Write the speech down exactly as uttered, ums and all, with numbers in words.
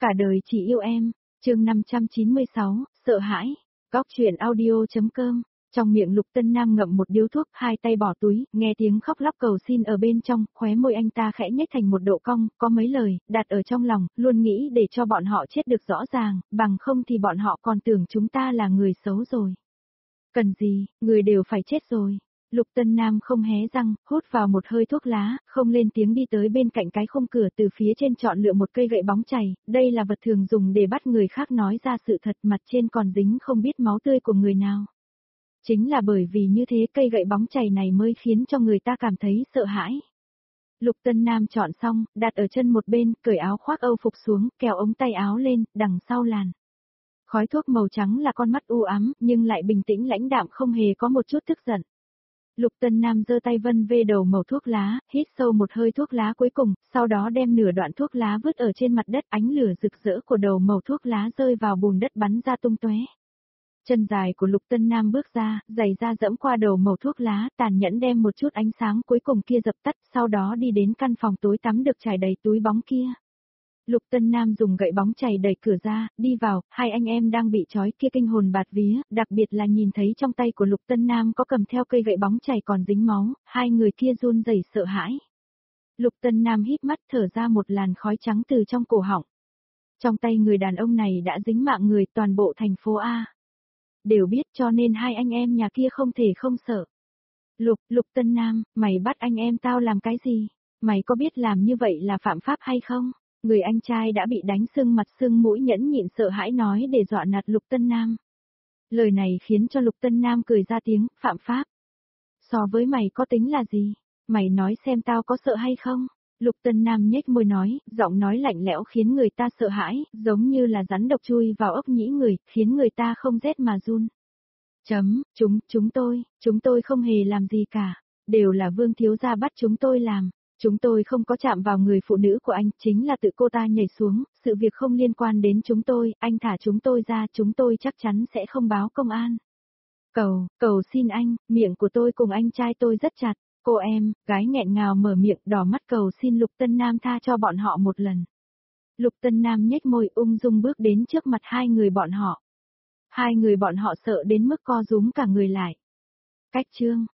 Cả đời chỉ yêu em, chương năm trăm chín mươi sáu, sợ hãi, góc truyện audio.com. Trong miệng Lục Tân Nam ngậm một điếu thuốc, hai tay bỏ túi, nghe tiếng khóc lóc cầu xin ở bên trong, khóe môi anh ta khẽ nhếch thành một độ cong, có mấy lời, đặt ở trong lòng, luôn nghĩ để cho bọn họ chết được rõ ràng, bằng không thì bọn họ còn tưởng chúng ta là người xấu rồi. Cần gì, người đều phải chết rồi. Lục Tân Nam không hé răng, hút vào một hơi thuốc lá, không lên tiếng đi tới bên cạnh cái khung cửa, từ phía trên chọn lựa một cây gậy bóng chày, đây là vật thường dùng để bắt người khác nói ra sự thật, mặt trên còn dính không biết máu tươi của người nào. Chính là bởi vì như thế cây gậy bóng chày này mới khiến cho người ta cảm thấy sợ hãi. Lục Tân Nam chọn xong, đặt ở chân một bên, cởi áo khoác Âu phục xuống, kéo ống tay áo lên, đằng sau làn. Khói thuốc màu trắng là con mắt u ám, nhưng lại bình tĩnh lãnh đạm, không hề có một chút tức giận. Lục Tân Nam giơ tay vân vê đầu màu thuốc lá, hít sâu một hơi thuốc lá cuối cùng, sau đó đem nửa đoạn thuốc lá vứt ở trên mặt đất, ánh lửa rực rỡ của đầu màu thuốc lá rơi vào bùn đất bắn ra tung tóe. Chân dài của Lục Tân Nam bước ra, giày da dẫm qua đầu màu thuốc lá, tàn nhẫn đem một chút ánh sáng cuối cùng kia dập tắt, sau đó đi đến căn phòng tối tắm được trải đầy túi bóng kia. Lục Tân Nam dùng gậy bóng chày đẩy cửa ra, đi vào, hai anh em đang bị trói kia kinh hồn bạt vía, đặc biệt là nhìn thấy trong tay của Lục Tân Nam có cầm theo cây gậy bóng chày còn dính máu, hai người kia run rẩy sợ hãi. Lục Tân Nam hít mắt thở ra một làn khói trắng từ trong cổ họng. Trong tay người đàn ông này đã dính mạng người, toàn bộ thành phố A đều biết, cho nên hai anh em nhà kia không thể không sợ. Lục, Lục Tân Nam, mày bắt anh em tao làm cái gì? Mày có biết làm như vậy là phạm pháp hay không? Người anh trai đã bị đánh sưng mặt sưng mũi nhẫn nhịn sợ hãi nói để dọa nạt Lục Tân Nam. Lời này khiến cho Lục Tân Nam cười ra tiếng, phạm pháp. So với mày có tính là gì? Mày nói xem tao có sợ hay không? Lục Tân Nam nhếch môi nói, giọng nói lạnh lẽo khiến người ta sợ hãi, giống như là rắn độc chui vào ốc nhĩ người, khiến người ta không rét mà run. Chấm, chúng, chúng tôi, chúng tôi không hề làm gì cả, đều là Vương thiếu gia bắt chúng tôi làm. Chúng tôi không có chạm vào người phụ nữ của anh, chính là tự cô ta nhảy xuống, sự việc không liên quan đến chúng tôi, anh thả chúng tôi ra, chúng tôi chắc chắn sẽ không báo công an. Cầu, cầu xin anh, miệng của tôi cùng anh trai tôi rất chặt, cô em, gái nghẹn ngào mở miệng đỏ mắt cầu xin Lục Tân Nam tha cho bọn họ một lần. Lục Tân Nam nhếch môi ung dung bước đến trước mặt hai người bọn họ. Hai người bọn họ sợ đến mức co rúm cả người lại. Cách chương.